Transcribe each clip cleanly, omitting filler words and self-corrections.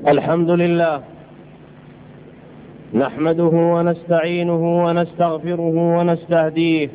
الحمد لله نحمده ونستعينه ونستغفره ونستهديه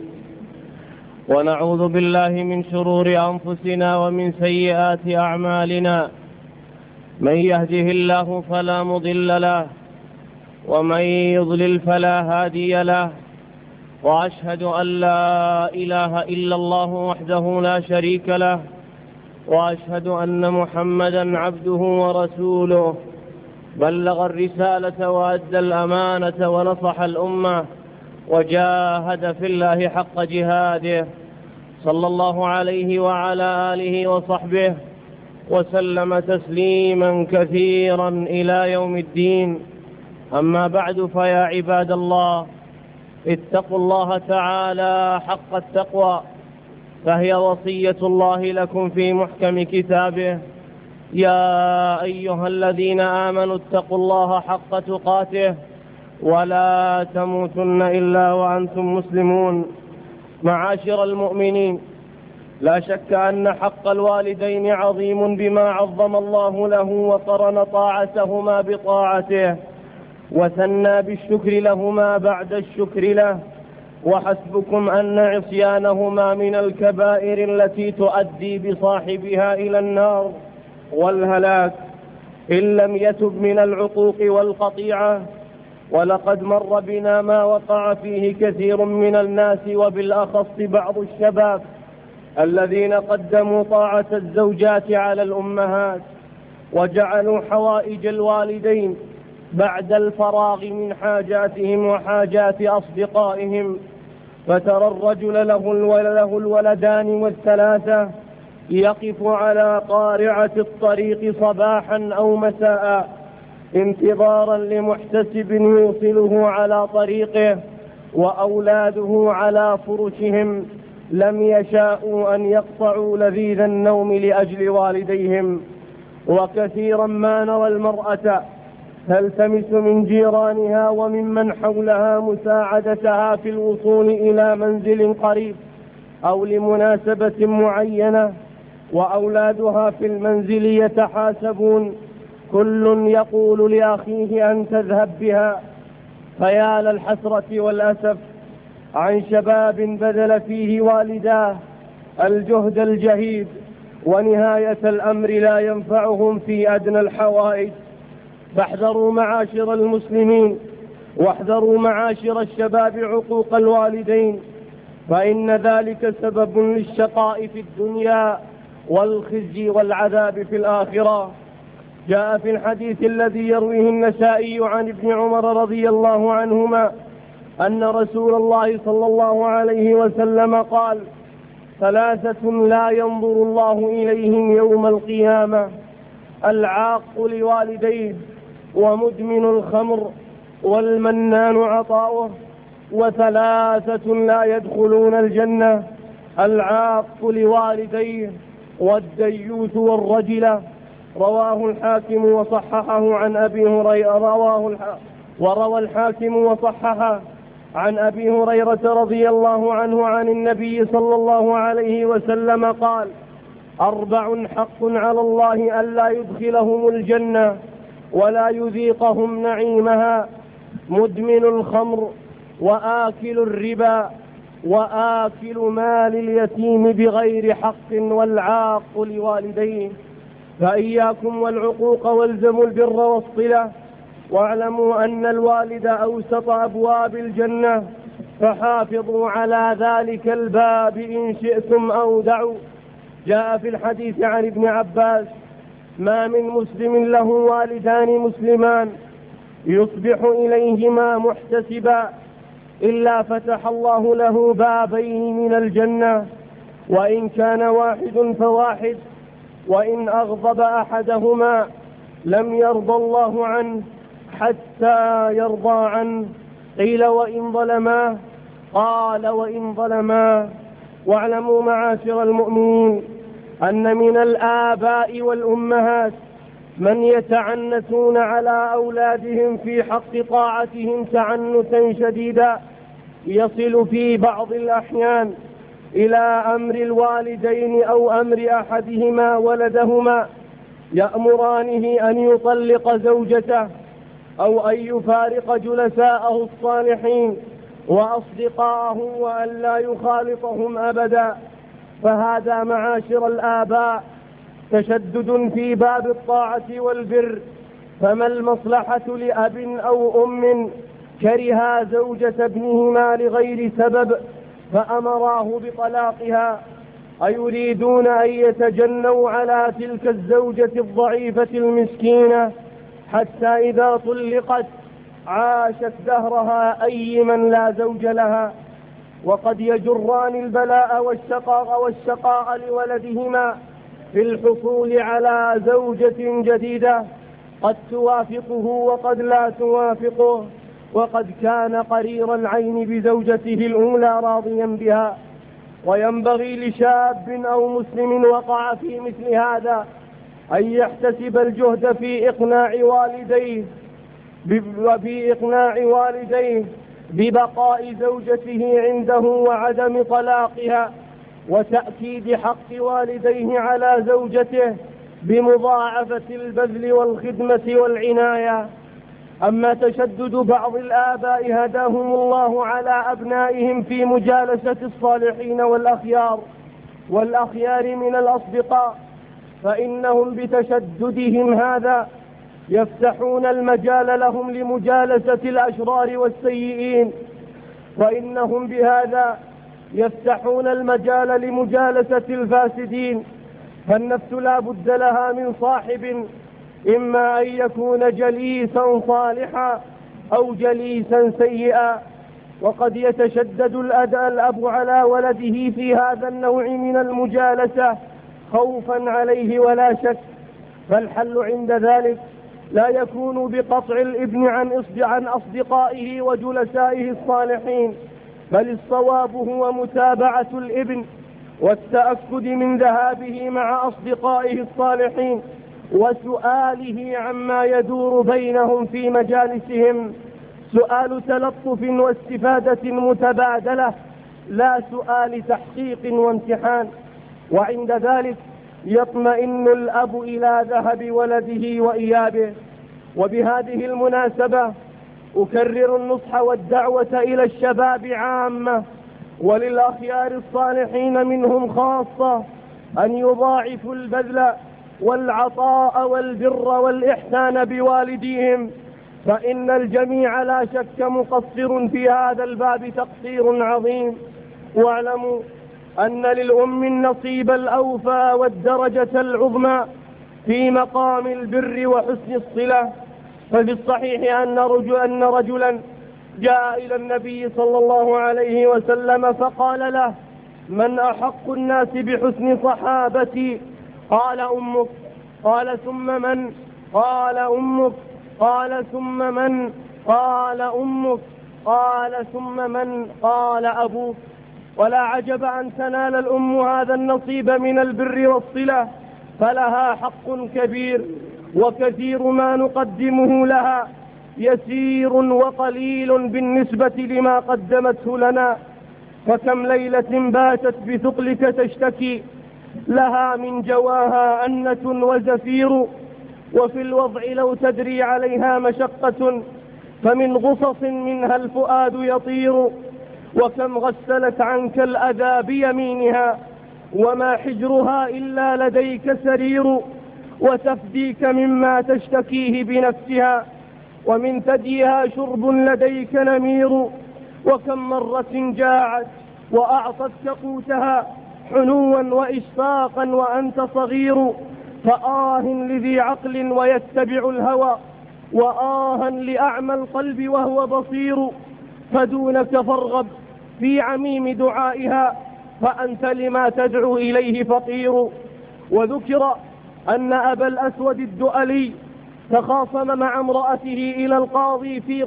ونعوذ بالله من شرور أنفسنا ومن سيئات أعمالنا. من يهده الله فلا مضل له ومن يضلل فلا هادي له، وأشهد أن لا إله إلا الله وحده لا شريك له، وأشهد أن محمدا عبده ورسوله. بلغ الرسالة وأدى الأمانة ونصح الأمة وجاهد في الله حق جهاده، صلى الله عليه وعلى آله وصحبه وسلم تسليما كثيرا إلى يوم الدين. أما بعد، فيا عباد الله، اتقوا الله تعالى حق التقوى، فهي وصية الله لكم في محكم كتابه: يا أيها الذين آمنوا اتقوا الله حق تقاته ولا تموتن إلا وأنتم مسلمون. معاشر المؤمنين، لا شك أن حق الوالدين عظيم بما عظم الله له وقرن طاعتهما بطاعته وثنى بالشكر لهما بعد الشكر له. وحسبكم أن عصيانهما من الكبائر التي تؤدي بصاحبها إلى النار والهلاك إن لم يتب من العقوق والقطيعة. ولقد مر بنا ما وقع فيه كثير من الناس، وبالأخص بعض الشباب الذين قدموا طاعة الزوجات على الأمهات وجعلوا حوائج الوالدين بعد الفراغ من حاجاتهم وحاجات أصدقائهم. فترى الرجل له الولدان والثلاثة يقف على قارعة الطريق صباحا أو مساء انتظارا لمحتسب يوصله على طريقه، وأولاده على فرشهم لم يشاءوا أن يقطعوا لذيذ النوم لأجل والديهم. وكثيرا ما نرى المرأة تلتمس من جيرانها وممن حولها مساعدتها في الوصول إلى منزل قريب أو لمناسبة معينة، وأولادها في المنزل يتحاسبون، كل يقول لأخيه أن تذهب بها. فيا للحسرة والأسف عن شباب بذل فيه والداه الجهد الجهيد، ونهاية الأمر لا ينفعهم في أدنى الحوائج. فاحذروا معاشر المسلمين، واحذروا معاشر الشباب عقوق الوالدين، فإن ذلك سبب للشقاء في الدنيا والخزي والعذاب في الآخرة. جاء في الحديث الذي يرويه النسائي عن ابن عمر رضي الله عنهما أن رسول الله صلى الله عليه وسلم قال: ثلاثة لا ينظر الله إليهم يوم القيامة: العاق لوالديه، ومدمن الخمر، والمنان عطاؤه. وثلاثة لا يدخلون الجنة: العاق لوالديه، والديوث والرجلة. رواه الحاكم وصححه عن أبي هريرة. وروى الحاكم وصححه عن أبي هريرة رضي الله عنه عن النبي صلى الله عليه وسلم قال: 4 حق على الله ألا يدخلهم الجنة ولا يذيقهم نعيمها: مدمن الخمر، وآكل الربا، وآكل مال اليتيم بغير حق، والعاق لوالديه. فإياكم والعقوق، والزموا البر والصلة، واعلموا أن الوالد أوسط أبواب الجنة، فحافظوا على ذلك الباب إن شئتم أو دعوا. جاء في الحديث عن ابن عباس: ما من مسلم له والدان مسلمان يصبح إليهما محتسبا إلا فتح الله له بابين من الجنة، وإن كان واحد فواحد، وإن أغضب أحدهما لم يرضى الله عنه حتى يرضى عنه. قيل: وإن ظلما؟ قال: وإن ظلما. واعلموا معاشر المؤمنين أن من الآباء والأمهات من يتعنتون على أولادهم في حق طاعتهم تعنتا شديدا، يصل في بعض الأحيان إلى أمر الوالدين أو أمر أحدهما ولدهما يأمرانه أن يطلق زوجته أو أن يفارق جلساءه الصالحين وأصدقاءه وأن لا يخالطهم أبدا. فهذا معاشر الآباء تشدد في باب الطاعة والبر. فما المصلحة لأب أو أم كرها زوجة ابنهما لغير سبب فأمراه بطلاقها؟ أيريدون أن يتجنوا على تلك الزوجة الضعيفة المسكينة حتى إذا طلقت عاشت دهرها أيما لا زوج لها؟ وقد يجران البلاء والشقاء لولدهما في الحصول على زوجة جديدة قد توافقه وقد لا توافقه، وقد كان قرير العين بزوجته الأولى راضيا بها. وينبغي لشاب أو مسلم وقع في مثل هذا أن يحتسب الجهد في إقناع والديه ببقاء زوجته عنده وعدم طلاقها، وتأكيد حق والديه على زوجته بمضاعفة البذل والخدمة والعناية. أما تشدد بعض الآباء هداهم الله على أبنائهم في مجالسة الصالحين والأخيار من الأصدقاء، فإنهم بتشددهم هذا يفتحون المجال لهم لمجالسة الأشرار والسيئين، وإنهم بهذا يفتحون المجال لمجالسة الفاسدين. فالنفس لا بد لها من صاحب، إما أن يكون جليسا صالحا أو جليسا سيئا. وقد يتشدد الأب على ولده في هذا النوع من المجالسة خوفا عليه ولا شك، فالحل عند ذلك لا يكون بقطع الابن عن أصدقائه وجلسائه الصالحين، بل الصواب هو متابعة الابن والتأكد من ذهابه مع أصدقائه الصالحين وسؤاله عما يدور بينهم في مجالسهم، سؤال تلطف واستفادة متبادلة، لا سؤال تحقيق وامتحان. وعند ذلك يطمئن الأب إلى ذهب ولده وإيابه. وبهذه المناسبة أكرر النصح والدعوة إلى الشباب عامة وللأخيار الصالحين منهم خاصة أن يضاعفوا البذل والعطاء والبر والإحسان بوالديهم، فإن الجميع لا شك مقصر في هذا الباب تقصير عظيم. واعلموا أن للأم النصيب الأوفى والدرجة العظمى في مقام البر وحسن الصلة. ففي الصحيح أن رجلا جاء إلى النبي صلى الله عليه وسلم فقال له: من أحق الناس بحسن صحابتي؟ قال: أمك. قال: ثم من؟ قال: أمك. قال: ثم من؟ قال: أمك. قال: ثم من؟ قال: أبوك. ولا عجب أن تنال الأم هذا النصيب من البر والصلة، فلها حق كبير، وكثير ما نقدمه لها يسير وقليل بالنسبة لما قدمته لنا. فكم ليلة باتت بثقلك تشتكي، لها من جواها أنة وزفير، وفي الوضع لو تدري عليها مشقة، فمن غصص منها الفؤاد يطير. وكم غسلت عنك الأذى بيمينها، وما حجرها إلا لديك سرير، وتفديك مما تشتكيه بنفسها، ومن ثديها شرب لديك نمير. وكم مرة جاعت وأعطتك قوتها حنوا وإشفاقا وأنت صغير، فآه لذي عقل ويتبع الهوى، وآها لأعمى القلب وهو بصير. فدونك فارغب في عميم دعائها، فأنت لما تدعو إليه فقير. وذكر أن أبا الأسود الدؤلي تخاصم مع امرأته إلى القاضي في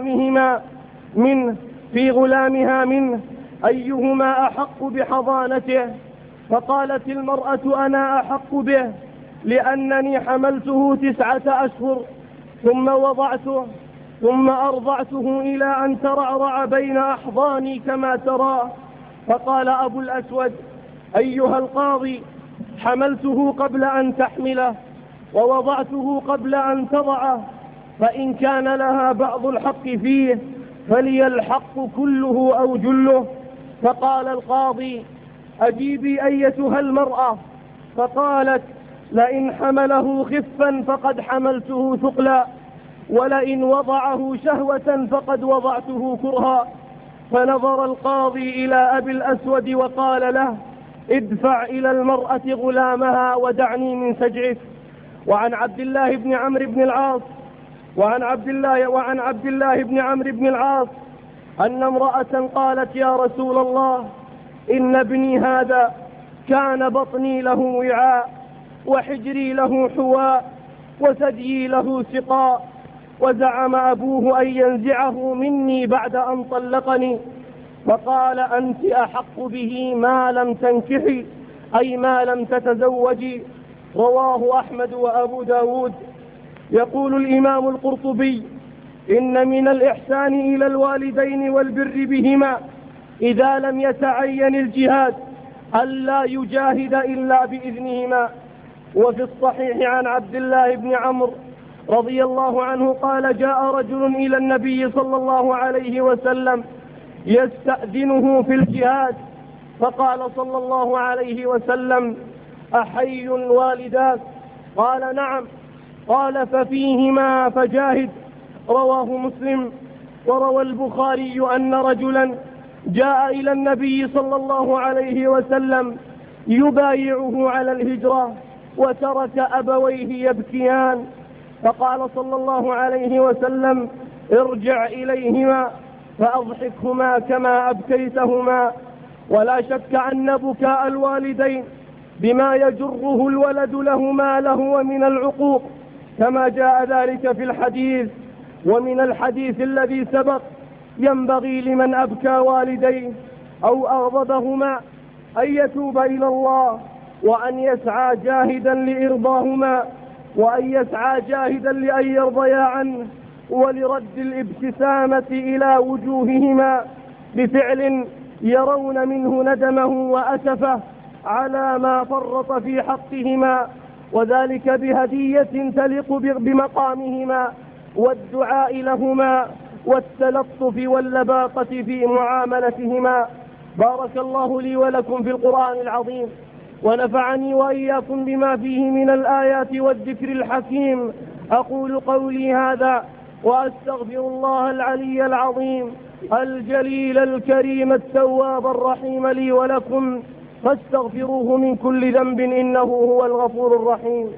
غلامها منه أيهما أحق بحضانته، فقالت المرأة: أنا أحق به، لأنني حملته 9 أشهر ثم وضعته ثم أرضعته إلى أن ترعرع بين أحضاني كما ترى. فقال أبو الأسود: أيها القاضي، حملته قبل أن تحمله، ووضعته قبل أن تضعه، فإن كان لها بعض الحق فيه فلي الحق كله أو جله. فقال القاضي: أجيبي أيتها المرأة. فقالت: لئن حمله خفا فقد حملته ثقلا، ولئن وضعه شهوة فقد وضعته كرها. فنظر القاضي إلى أبي الأسود وقال له: ادفع إلى المرأة غلامها ودعني من سجعك. وعن عبد الله بن عمرو بن العاص أن امرأة قالت: يا رسول الله، إن ابني هذا كان بطني له وعاء، وحجري له حواء، وثديي له سقاء، وزعم أبوه أن ينزعه مني بعد أن طلقني. فقال: أنت أحق به ما لم تنكحي، أي ما لم تتزوجي. رواه أحمد وأبو داود. يقول الإمام القرطبي: إن من الإحسان إلى الوالدين والبر بهما إذا لم يتعين الجهاد ألا يجاهد إلا بإذنهما. وفي الصحيح عن عبد الله بن عمرو رضي الله عنه قال: جاء رجل إلى النبي صلى الله عليه وسلم يستأذنه في الجهاد، فقال صلى الله عليه وسلم: أحي والداك؟ قال: نعم. قال: ففيهما فجاهد. رواه مسلم. وروى البخاري أن رجلا جاء إلى النبي صلى الله عليه وسلم يبايعه على الهجرة، وترك أبويه يبكيان، فقال صلى الله عليه وسلم: ارجع إليهما فأضحكهما كما أبكيتهما. ولا شك أن بكاء الوالدين بما يجره الولد لهما لهو من العقوق، كما جاء ذلك في الحديث. ومن الحديث الذي سبق: ينبغي لمن أبكى والديه أو أغضبهما أن يتوب إلى الله، وأن يسعى جاهدا لإرضاهما، وأن يسعى جاهدا لأن يرضيا عنه، ولرد الابتسامة إلى وجوههما بفعل يرون منه ندمه وأسفه على ما فرط في حقهما، وذلك بهدية تليق بمقامهما، والدعاء لهما، والتلطف واللباقة في معاملتهما. بارك الله لي ولكم في القرآن العظيم، ونفعني وإياكم بما فيه من الآيات والذكر الحكيم. أقول قولي هذا وأستغفر الله العلي العظيم الجليل الكريم التواب الرحيم لي ولكم، فاستغفروه من كل ذنب إنه هو الغفور الرحيم.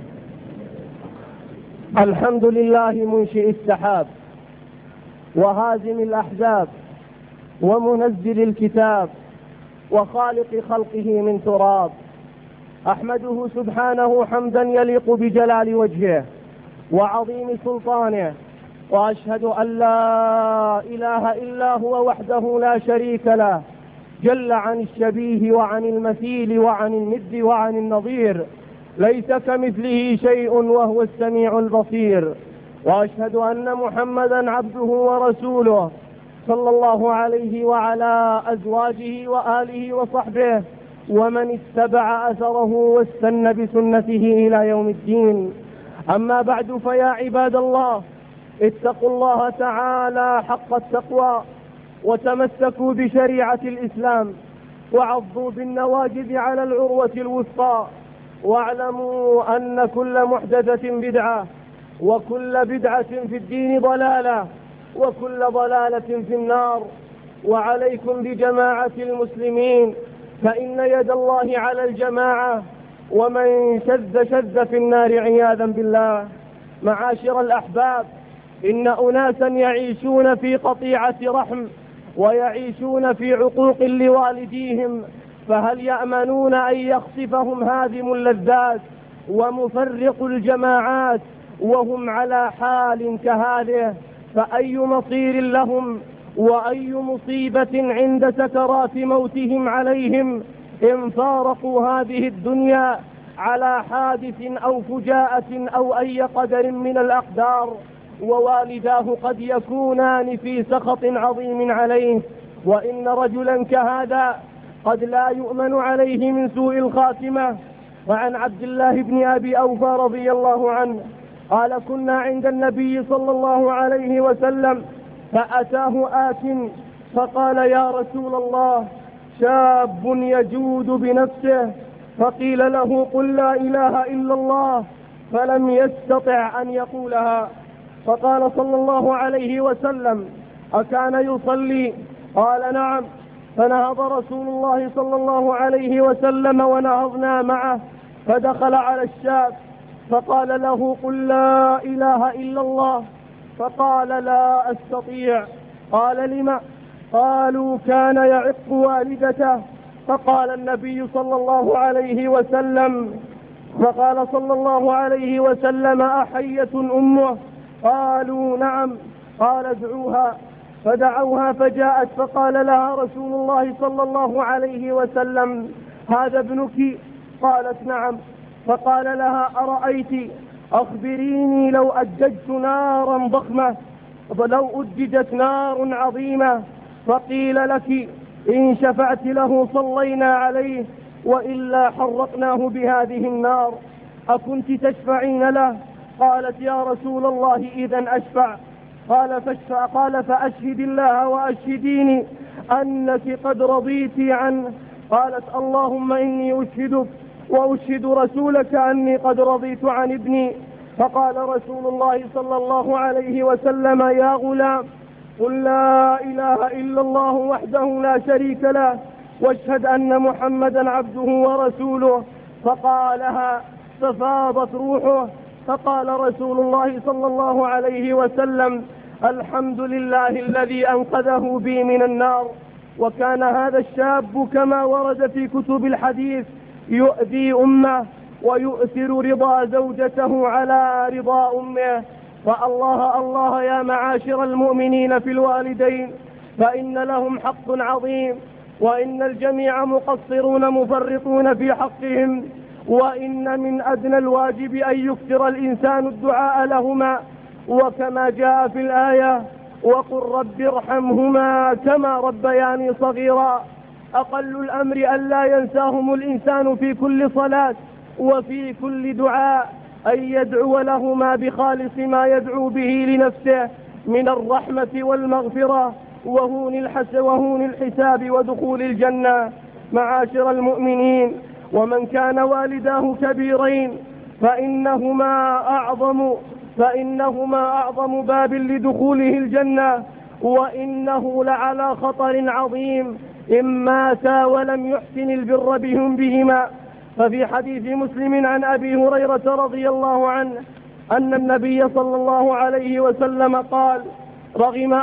الحمد لله منشئ السحاب، وهازم الأحزاب، ومنزل الكتاب، وخالق خلقه من تراب. أحمده سبحانه حمدا يليق بجلال وجهه وعظيم سلطانه، وأشهد أن لا إله إلا هو وحده لا شريك له، جل عن الشبيه وعن المثيل وعن الند وعن النظير، ليس كمثله شيء وهو السميع البصير. وأشهد أن محمدا عبده ورسوله صلى الله عليه وعلى أزواجه وآله وصحبه ومن اتبع أثره واستنى بسنته إلى يوم الدين. أما بعد، فيا عباد الله، اتقوا الله تعالى حق التقوى، وتمسكوا بشريعة الإسلام، وعضوا بالنواجذ على العروة الوثقى، واعلموا أن كل محدثة بدعة، وكل بدعة في الدين ضلالة، وكل ضلالة في النار. وعليكم بجماعة المسلمين، فإن يد الله على الجماعة، ومن شذ في النار عياذا بالله. معاشر الأحباب، إن أناسا يعيشون في قطيعة رحم، ويعيشون في عقوق لوالديهم، فهل يأمنون أن يخطفهم هادم اللذات ومفرق الجماعات وهم على حال كهذه؟ فأي مصير لهم وأي مصيبة عند سكرات موتهم عليهم إن فارقوا هذه الدنيا على حادث أو فجاءة أو أي قدر من الأقدار، ووالداه قد يكونان في سخط عظيم عليه. وإن رجلا كهذا قد لا يؤمن عليه من سوء الخاتمة وعن عبد الله بن أبي أوفى رضي الله عنه قال كنا عند النبي صلى الله عليه وسلم فأتاه آت فقال يا رسول الله شاب يجود بنفسه، فقيل له قل لا إله إلا الله، فلم يستطع أن يقولها، فقال صلى الله عليه وسلم أكان يصلي؟ قال نعم. فنهض رسول الله صلى الله عليه وسلم ونهضنا معه، فدخل على الشاب فقال له قل لا إله إلا الله، فقال لا أستطيع. قال لم؟ قالوا كان يعق والدته. فقال النبي صلى الله عليه وسلم أحية أمه؟ قالوا نعم. قال ادعوها. فدعوها فجاءت فقال لها رسول الله صلى الله عليه وسلم هذا ابنك؟ قالت نعم. فقال لها أرأيت أخبريني لو أججت نارا ضخمة، لو أججت نار عظيمة فقيل لك إن شفعت له صلينا عليه وإلا حرقناه بهذه النار أكنت تشفعين له؟ قالت يا رسول الله إذن أشفع. قال فأشهد الله وأشهديني أنك قد رضيت عنه. قالت اللهم إني أشهدك وأشهد رسولك أني قد رضيت عن ابني. فقال رسول الله صلى الله عليه وسلم يا غلام قل لا إله إلا الله وحده لا شريك له واشهد أن محمدا عبده ورسوله. فقالها ففاضت روحه. فقال رسول الله صلى الله عليه وسلم الحمد لله الذي أنقذه بي من النار. وكان هذا الشاب كما ورد في كتب الحديث يؤذي أمه ويؤثر رضا زوجته على رضا أمه. فالله يا معاشر المؤمنين في الوالدين، فإن لهم حق عظيم، وإن الجميع مقصرون مفرطون في حقهم، وإن من أدنى الواجب أن يكثر الإنسان الدعاء لهما، وكما جاء في الآية وقل رب ارحمهما كما ربياني صغيرا. أقل الأمر ألا ينساهم الإنسان في كل صلاة وفي كل دعاء، أن يدعو لهما بخالص ما يدعو به لنفسه من الرحمة والمغفرة وهون الحساب ودخول الجنة. معاشر المؤمنين، ومن كان والداه كبيرين فإنهما أعظم باب لدخوله الجنة، وإنه لعلى خطر عظيم إن ماتا ولم يحسن البر بهما. ففي حديث مسلم عن أبي هريرة رضي الله عنه أن النبي صلى الله عليه وسلم قال رغم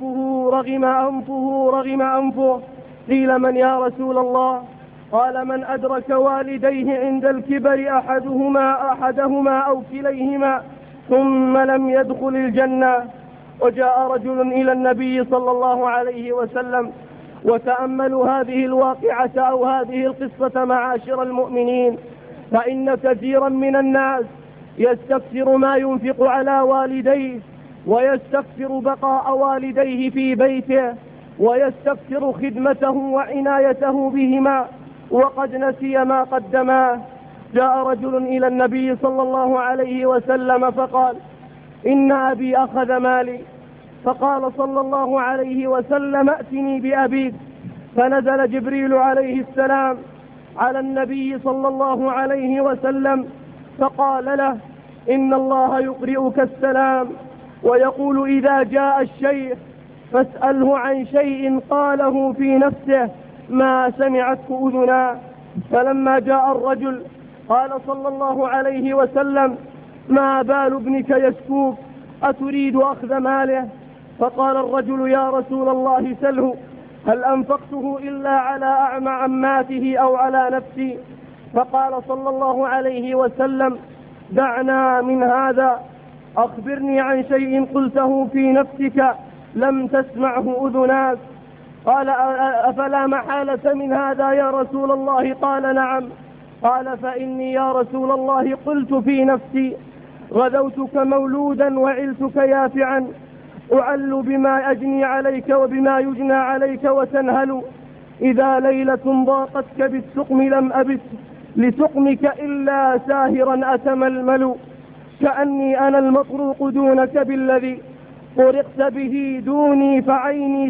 أنفه. قيل من يا رسول الله؟ قال من أدرك والديه عند الكبر أحدهما أو كليهما ثم لم يدخل الجنة. وجاء رجل إلى النبي صلى الله عليه وسلم، وتأملوا هذه الواقعة أو هذه القصة معاشر المؤمنين، فإن كثيرا من الناس يستكثر ما ينفق على والديه، ويستكثر بقاء والديه في بيته، ويستكثر خدمته وعنايته بهما، وقد نسي ما قدماه. جاء رجل إلى النبي صلى الله عليه وسلم فقال إن أبي أخذ مالي. فقال صلى الله عليه وسلم ائتني بأبيك. فنزل جبريل عليه السلام على النبي صلى الله عليه وسلم فقال له إن الله يقرئك السلام ويقول إذا جاء الشيخ فاسأله عن شيء قاله في نفسه ما سمعته أذنا. فلما جاء الرجل قال صلى الله عليه وسلم ما بال ابنك يشكوك، أتريد أخذ ماله؟ فقال الرجل يا رسول الله سله، هل أنفقته إلا على أعمى عماته أو على نفسي؟ فقال صلى الله عليه وسلم دعنا من هذا، أخبرني عن شيء قلته في نفسك لم تسمعه أذناك. قال أفلا محالة من هذا يا رسول الله؟ قال نعم. قال فإني يا رسول الله قلت في نفسي غدوتك مولودا وعلتك يافعا، أعل بما أجني عليك وبما يجنى عليك وتنهل، إذا ليلة ضاقتك بالسقم لم أبت لسقمك إلا ساهرا أتململ، كأني أنا المطروق دونك بالذي طرقت به دوني، فعيني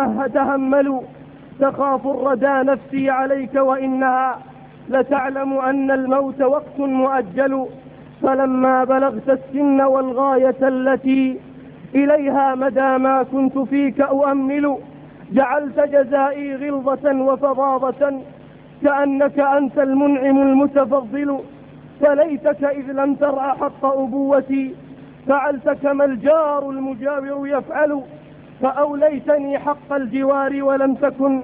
تهمل. تخاف الردى نفسي عليك وإنها لتعلم أن الموت وقت مؤجل، فلما بلغت السن والغاية التي إليها مدى ما كنت فيك أؤمل، جعلت جزائي غلظة وفظاظة كأنك أنت المنعم المتفضل، فليتك إذ لم ترع حق أبوتي فعلت كما الجار المجاور يفعل، فأوليتني حق الجوار ولم تكن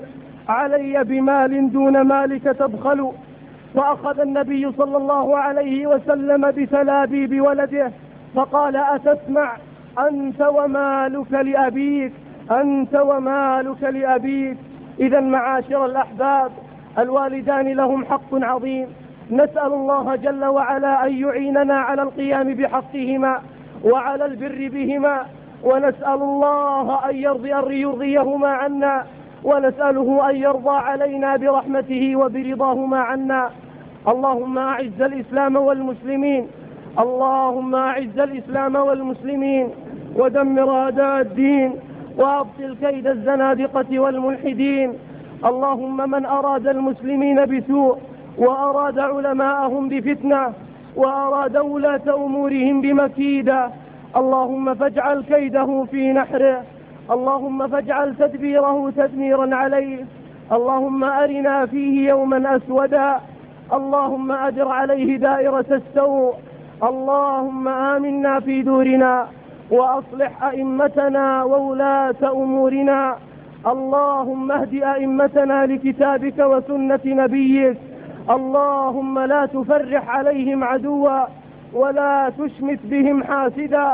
علي بمال دون مالك تبخل. فأخذ النبي صلى الله عليه وسلم بتلابيب ولده فقال أتسمع أنت ومالك لأبيك، أنت ومالك لأبيك. إذا معاشر الأحباب، الوالدان لهم حق عظيم، نسأل الله جل وعلا أن يعيننا على القيام بحقهما وعلى البر بهما، ونسأل الله أن يرضيهما عنا، ونسأله أن يرضى علينا برحمته وبرضاهما عنا. اللهم أعز الإسلام والمسلمين، اللهم أعز الإسلام والمسلمين ودمر أعداء الدين وأبطل كيد الزنادقة والملحدين. اللهم من أراد المسلمين بسوء وأراد علماءهم بفتنة وأراد ولاة أمورهم بمكيدة، اللهم فاجعل كيده في نحره، اللهم فاجعل تدبيره تدميرا عليه. اللهم أرنا فيه يوما أسودا، اللهم أدر عليه دائرة السوء. اللهم آمنا في دورنا وأصلح أئمتنا وولاة أمورنا. اللهم اهد أئمتنا لكتابك وسنة نبيك. اللهم لا تفرح عليهم عدوا ولا تشمت بهم حاسدا،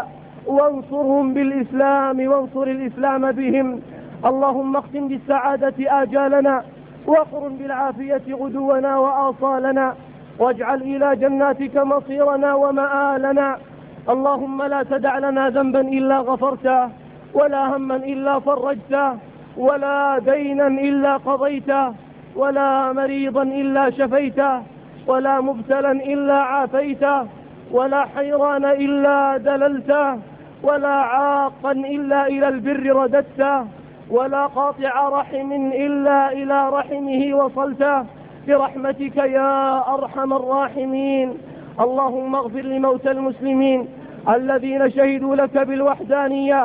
وانصرهم بالإسلام وانصر الإسلام بهم. اللهم اختم بالسعادة آجالنا واقرن بالعافية غدونا وآصالنا، واجعل إلى جناتك مصيرنا ومآلنا. اللهم لا تدع لنا ذنبا إلا غفرته، ولا هما إلا فرجته، ولا دينا إلا قضيته، ولا مريضا إلا شفيته، ولا مبتلا إلا عافيته، ولا حيران إلا دللته، ولا عاقا إلا إلى البر رددته، ولا قاطع رحم إلا إلى رحمه وصلته، برحمتك يا أرحم الراحمين. اللهم اغفر لموتى المسلمين الذين شهدوا لك بالوحدانية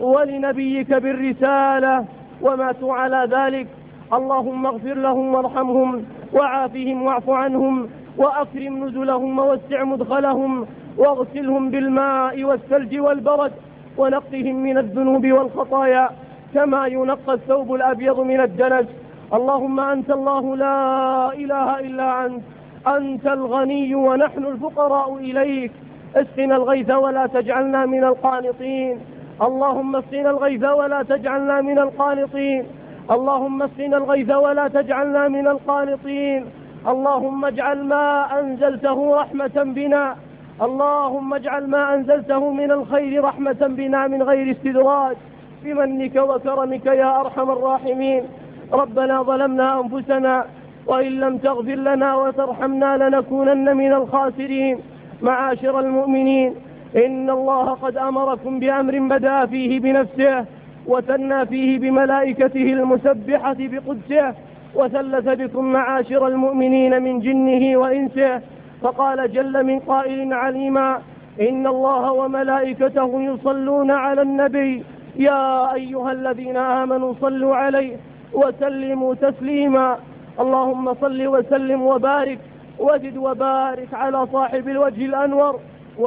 ولنبيك بالرسالة وماتوا على ذلك. اللهم اغفر لهم وارحمهم وعافهم واعف عنهم وأكرم نزلهم ووسع مدخلهم، واغسلهم بالماء والثلج والبرد، ونقهم من الذنوب والخطايا كما ينقى الثوب الأبيض من الدنس. اللهم أنت الله لا إله إلا أنت، أنت الغني ونحن الفقراء إليك. اسقنا الغيث ولا تجعلنا من القانطين. اللهم اسقنا الغيث ولا تجعلنا من القانطين. اللهم اسقنا الغيث ولا تجعلنا من القانطين. اللهم اجعل ما أنزلته رحمة بنا، اللهم اجعل ما أنزلته من الخير رحمة بنا من غير استدراج، بمنك وكرمك يا أرحم الراحمين. ربنا ظلمنا أنفسنا وإن لم تغفر لنا وترحمنا لنكونن من الخاسرين. معاشر المؤمنين، إن الله قد أمركم بأمر بدأ فيه بنفسه وثنى فيه بملائكته المسبحة بقدسه، وثلث بكم معاشر المؤمنين من جنه وإنسه، فقال جل من قائل عليما: إن الله وملائكته يصلون على النبي يا أيها الذين آمنوا صلوا عليه وسلموا تسليما. اللهم صل وسلم وبارك وزد وبارك على صاحب الوجه الأنور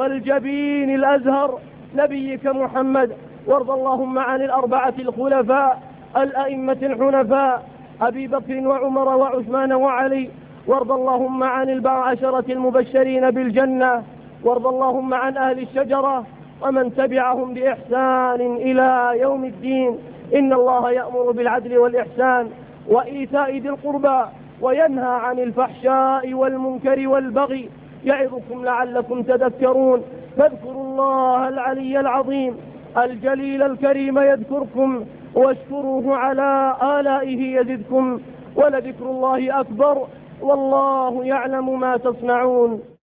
والجبين الأزهر نبيك محمد. وارض اللهم عن الأربعة الخلفاء الأئمة الحنفاء أبي بكر وعمر وعثمان وعلي. وارض اللهم عن العشرة المبشرين بالجنة. وارض اللهم عن أهل الشجرة ومن تبعهم بإحسان إلى يوم الدين. إن الله يأمر بالعدل والإحسان وإيتاء ذي القربى وينهى عن الفحشاء والمنكر والبغي، يعظكم لعلكم تذكرون. فاذكروا الله العلي العظيم الجليل الكريم يذكركم، واشكروه على آلائه يزدكم، ولذكر الله أكبر والله يعلم ما تصنعون.